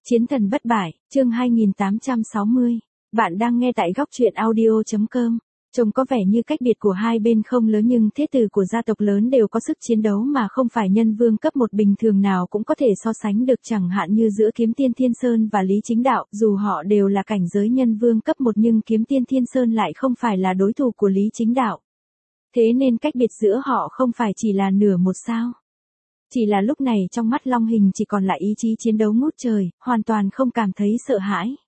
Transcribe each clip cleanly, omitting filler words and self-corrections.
Chiến thần bất bại, chương 2860. Bạn đang nghe tại góc truyện audio.com. Trông có vẻ như cách biệt của hai bên không lớn nhưng thế tử của gia tộc lớn đều có sức chiến đấu mà không phải nhân vương cấp một bình thường nào cũng có thể so sánh được, chẳng hạn như giữa Kiếm Tiên Thiên Sơn và Lý Chính Đạo, dù họ đều là cảnh giới nhân vương cấp một nhưng Kiếm Tiên Thiên Sơn lại không phải là đối thủ của Lý Chính Đạo. Thế nên cách biệt giữa họ không phải chỉ là nửa một sao. Chỉ là lúc này trong mắt Long Hình chỉ còn lại ý chí chiến đấu ngút trời, hoàn toàn không cảm thấy sợ hãi.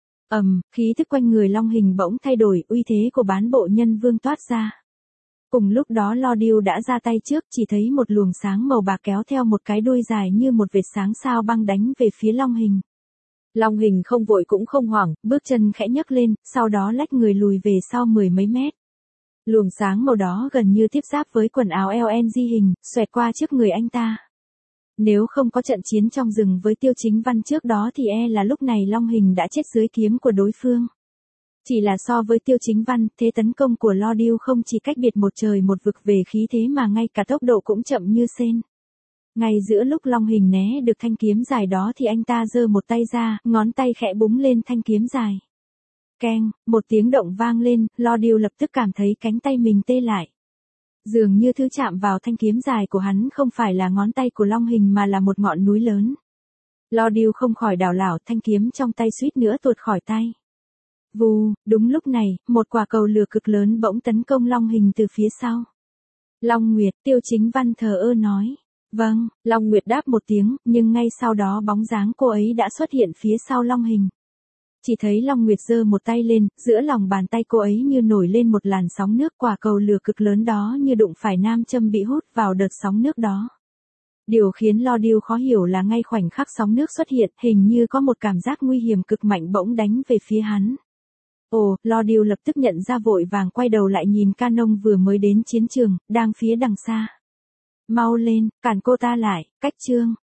Khí thức quanh người Long Hình bỗng thay đổi, uy thế của bán bộ nhân vương toát ra. Cùng lúc đó Lo Điêu đã ra tay trước, chỉ thấy một luồng sáng màu bạc kéo theo một cái đuôi dài như một vệt sáng sao băng đánh về phía Long Hình. Long Hình không vội cũng không hoảng, bước chân khẽ nhấc lên, sau đó lách người lùi về sau mười mấy mét. Luồng sáng màu đó gần như tiếp giáp với quần áo LNG hình, xoẹt qua trước người anh ta. Nếu không có trận chiến trong rừng với Tiêu Chính Văn trước đó thì là lúc này Long Hình đã chết dưới kiếm của đối phương. Chỉ là so với Tiêu Chính Văn, thế tấn công của Lo Điêu không chỉ cách biệt một trời một vực về khí thế mà ngay cả tốc độ cũng chậm như sên. Ngay giữa lúc Long Hình né được thanh kiếm dài đó thì anh ta giơ một tay ra, ngón tay khẽ búng lên thanh kiếm dài. Keng, một tiếng động vang lên, Lo Điêu lập tức cảm thấy cánh tay mình tê lại. Dường như thứ chạm vào thanh kiếm dài của hắn không phải là ngón tay của Long Hình mà là một ngọn núi lớn. Lo Điêu không khỏi đảo lảo, thanh kiếm trong tay suýt nữa tuột khỏi tay. Vù, đúng lúc này, một quả cầu lửa cực lớn bỗng tấn công Long Hình từ phía sau. Long Nguyệt, Tiêu Chính Văn thờ ơ nói. Vâng, Long Nguyệt đáp một tiếng, nhưng ngay sau đó bóng dáng cô ấy đã xuất hiện phía sau Long Hình. Chỉ thấy Long Nguyệt giơ một tay lên, giữa lòng bàn tay cô ấy như nổi lên một làn sóng nước, quả cầu lửa cực lớn đó như đụng phải nam châm bị hút vào đợt sóng nước đó. Điều khiến Lo Điêu khó hiểu là ngay khoảnh khắc sóng nước xuất hiện, hình như có một cảm giác nguy hiểm cực mạnh bỗng đánh về phía hắn. Ồ, Lo Điêu lập tức nhận ra, vội vàng quay đầu lại nhìn Canon vừa mới đến chiến trường, đang phía đằng xa. Mau lên, cản cô ta lại, Cách Trương,